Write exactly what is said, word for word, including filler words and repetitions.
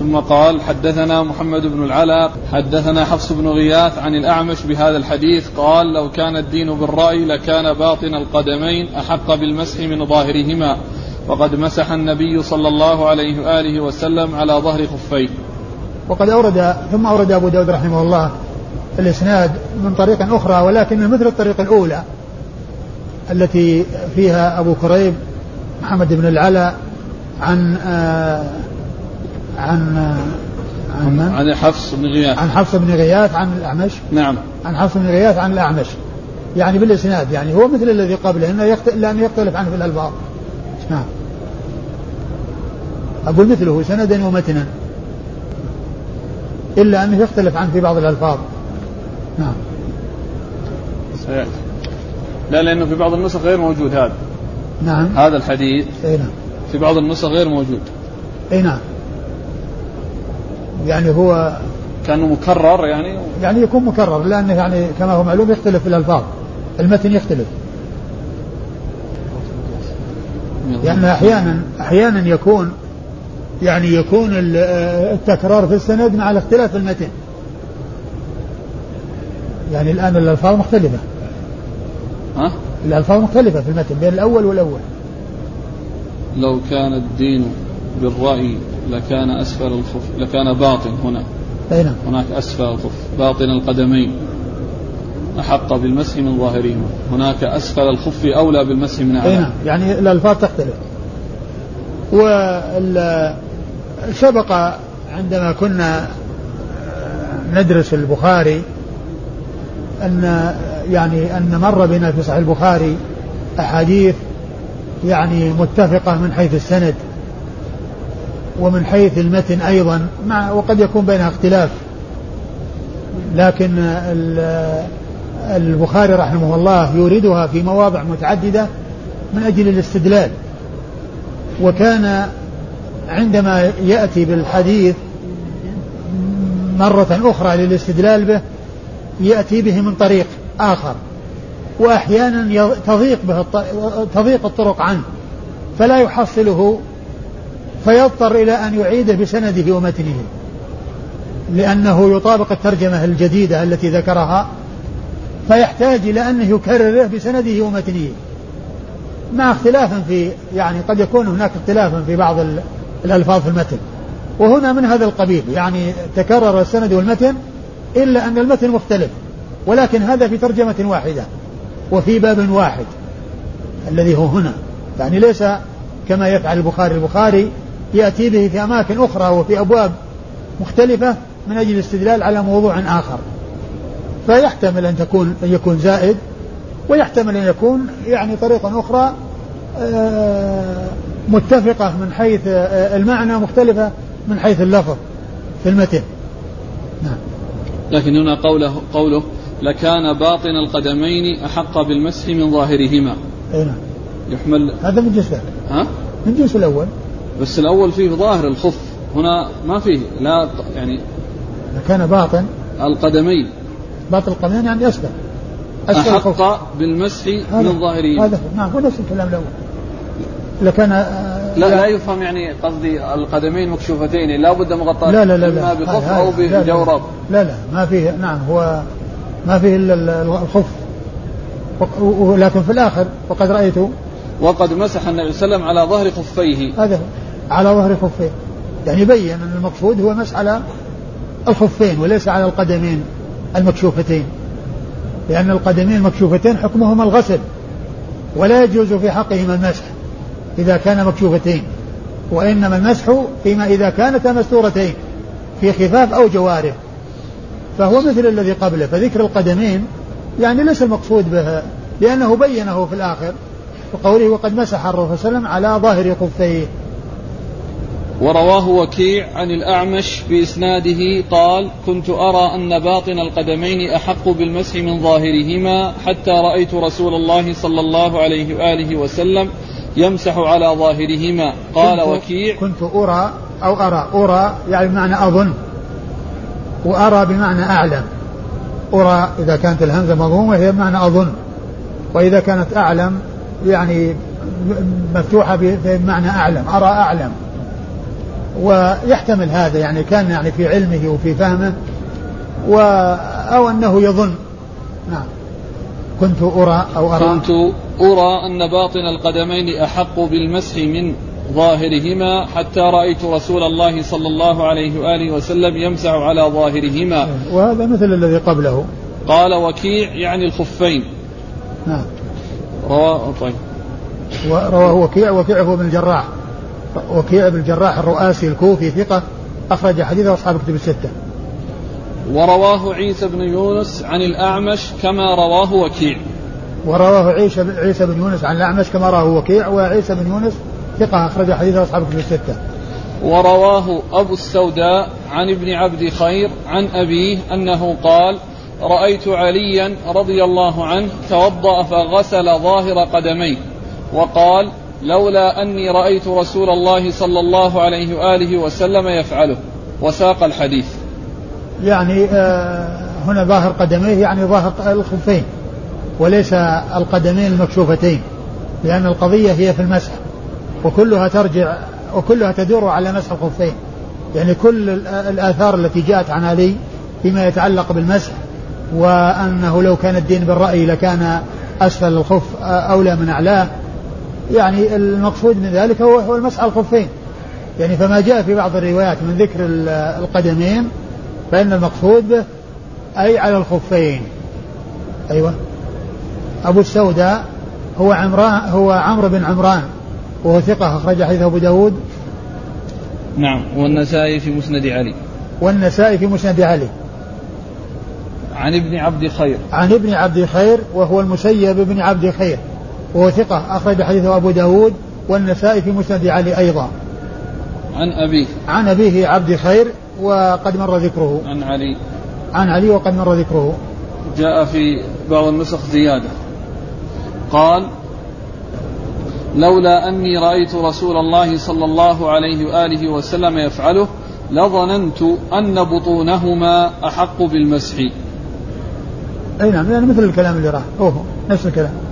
ثم قال حدثنا محمد بن العلاء حدثنا حفص بن غياث عن الأعمش بهذا الحديث قال لو كان الدين بالرأي لكان باطن القدمين أحق بالمسح من ظاهرهما وقد مسح النبي صلى الله عليه وآله وسلم على ظهر خفيه. وقد أورد ثم أورد أبو داود رحمه الله الإسناد من طريق أخرى ولكن من مثل الطريق الأولى التي فيها أبو كريب محمد بن العلاء عن آه عن آه عن, عن حفص بن غياث عن حفص بن غياث عن الأعمش. نعم عن حفص بن غياث عن الأعمش يعني بالإسناد يعني هو مثل الذي قبله لأنه يختلف عنه في الألفاظ. نعم أقول مثله سندا ومتنا إلا أنه يختلف عنه في بعض الألفاظ. نعم سيأتي. لا لأنه في بعض النسخ غير موجود هذا. نعم هذا الحديث أي نعم. في بعض النسخ غير موجود. أي نعم يعني هو كانه مكرر يعني يعني يكون مكرر لأنه يعني كما هو معلوم يختلف في الألفاظ المتن يختلف يعني أحيانا أحيانا يكون يعني يكون التكرار في السند مع الاختلاف في المتن يعني الآن الألفاظ مختلفة ها؟ الألفاظ مختلفة في المتن بين الأول والأول. لو كان الدين بالرأي لكان أسفل الخف لكان باطن هنا أين؟ هناك أسفل الخف باطن القدمين أحق بالمسح من ظاهرهما هناك أسفل الخف أولى بالمسح من أعلى. يعني الألفاظ تختلف. وسبق عندما كنا ندرس البخاري أن يعني أن مر بنا في صحيح البخاري أحاديث يعني متفقة من حيث السند ومن حيث المتن أيضا مع وقد يكون بينها اختلاف لكن البخاري رحمه الله يوردها في مواضع متعددة من أجل الاستدلال. وكان عندما يأتي بالحديث مرة أخرى للاستدلال به يأتي به من طريق آخر وأحيانا تضيق به تضيق الطرق عنه فلا يحصله فيضطر إلى أن يعيده بسنده ومتنه لأنه يطابق الترجمة الجديدة التي ذكرها فيحتاج إلى أنه يكرره بسنده ومتنه مع اختلاف في يعني قد يكون هناك اختلاف في بعض الألفاظ في المتن وهنا من هذا القبيل يعني تكرر السند والمتن إلا أن المتن مختلف ولكن هذا في ترجمة واحدة وفي باب واحد الذي هو هنا يعني ليس كما يفعل البخاري البخاري يأتي به في أماكن أخرى وفي أبواب مختلفة من أجل الاستدلال على موضوع آخر فيحتمل أن تكون أن يكون زائد ويحتمل أن يكون يعني طريقة أخرى متفقة من حيث المعنى مختلفة من حيث اللفظ في المتن. نعم. لكن هنا قوله, قوله لكان باطن القدمين أحق بالمسح من ظاهرهما. أي نعم. يحمل هذا من جنس ها؟ من جنس الأول بس الأول فيه ظاهر الخف هنا ما فيه لا يعني لكان باطن القدمين باطن القدمين يعني أسفل أحق بالمسح من ظاهرهما. هذا نعم هو نفس الكلام الأول لكان لا لا يفهم يعني قصدي القدمين مكشوفتين لا بد مغطى لا لا لا إما بخف أو بجورب. لا لا ما فيه نعم هو ما فيه إلا الخف ولكن في الآخر وقد رأيت وقد مسح النبي صلى الله عليه وسلم على ظهر خفيه هذا على ظهر خفيه يعني بين أن المقصود هو مسح على الخفين وليس على القدمين المكشوفتين لأن القدمين المكشوفتين حكمهما الغسل ولا يجوز في حقهما المسح إذا كان مكشوفتين وإنما المسح فيما إذا كانتا مستورتين في خفاف أو جوارح فهو مثل الذي قبله فذكر القدمين يعني ليس المقصود به لأنه بينه في الآخر وقوله وقد مسح الرسول صلى الله عليه وسلم على ظاهر خفيه. ورواه وكيع عن الأعمش بإسناده قال كنت أرى أن باطن القدمين أحق بالمسح من ظاهرهما حتى رأيت رسول الله صلى الله عليه وآله وسلم يمسح على ظاهرهما. قال كنت وكيع كنت أرى أو أرى أرى يعني بمعنى أظن وأرى بمعنى أعلم أرى إذا كانت الهمزة مضمومة هي بمعنى أظن وإذا كانت أعلم يعني مفتوحة بمعنى أعلم أرى أعلم ويحتمل هذا يعني كان يعني في علمه وفي فهمه و أو أنه يظن. نعم. كنت أرى أو أرى كنت أرى أن باطن القدمين أحق بالمسح من ظاهرهما حتى رأيت رسول الله صلى الله عليه وآله وسلم يمسح على ظاهرهما. وهذا مثل الذي قبله. قال وكيع يعني الخفين. نعم. رواه طيب. رواه وكيع وكيع هو بن الجراح وكيع بن الجراح الرؤاسي الكوفي ثقة أخرج حديثه أصحاب كتب الستة. ورواه عيسى بن يونس عن الأعمش كما رواه وكيع. ورواه عيسى عيسى بن يونس عن الأعمش كما رواه وكيع وعيسى بن يونس ثقة أخرج حديثه أصحاب كتب الستة. ورواه أبو السوداء عن ابن عبد خير عن أبيه أنه قال رأيت عليا رضي الله عنه توضأ فغسل ظاهر قدميه وقال لولا أني رأيت رسول الله صلى الله عليه وآله وسلم يفعله وساق الحديث. يعني آه هنا ظاهر قدميه يعني ظاهر الخفين وليس القدمين المكشوفتين لأن القضية هي في المسح وكلها ترجع وكلها تدور على مسح الخفين. يعني كل الآثار التي جاءت عن علي فيما يتعلق بالمسح وأنه لو كان الدين بالرأي لكان أسفل الخف أولى من أعلاه يعني المقصود من ذلك هو, هو المسح الخفين. يعني فما جاء في بعض الروايات من ذكر القدمين فإن المقصود به أي على الخفين. أيوة. أبو السوداء هو عمران هو عمرو بن عمران وهو ثقة أخرج حديثه أبو داود. نعم. والنسائي في مسند علي. والنسائي في مسند علي. عن ابن عبد خير. عن ابن عبد خير وهو المسيب بن عبد خير وهو ثقة أخرج حديثه أبو داود والنسائي في مسند علي أيضا. عن أبيه. عن أبيه عبد خير وقد مر ذكره. عن علي. عن علي وقد مر ذكره. جاء في بعض النسخ زيادة قال لولا أني رأيت رسول الله صلى الله عليه وآله وسلم يفعله لظننت أن بطونهما أحق بالمسح. أي نعم يعني مثل الكلام اللي راح أوه نفس الكلام.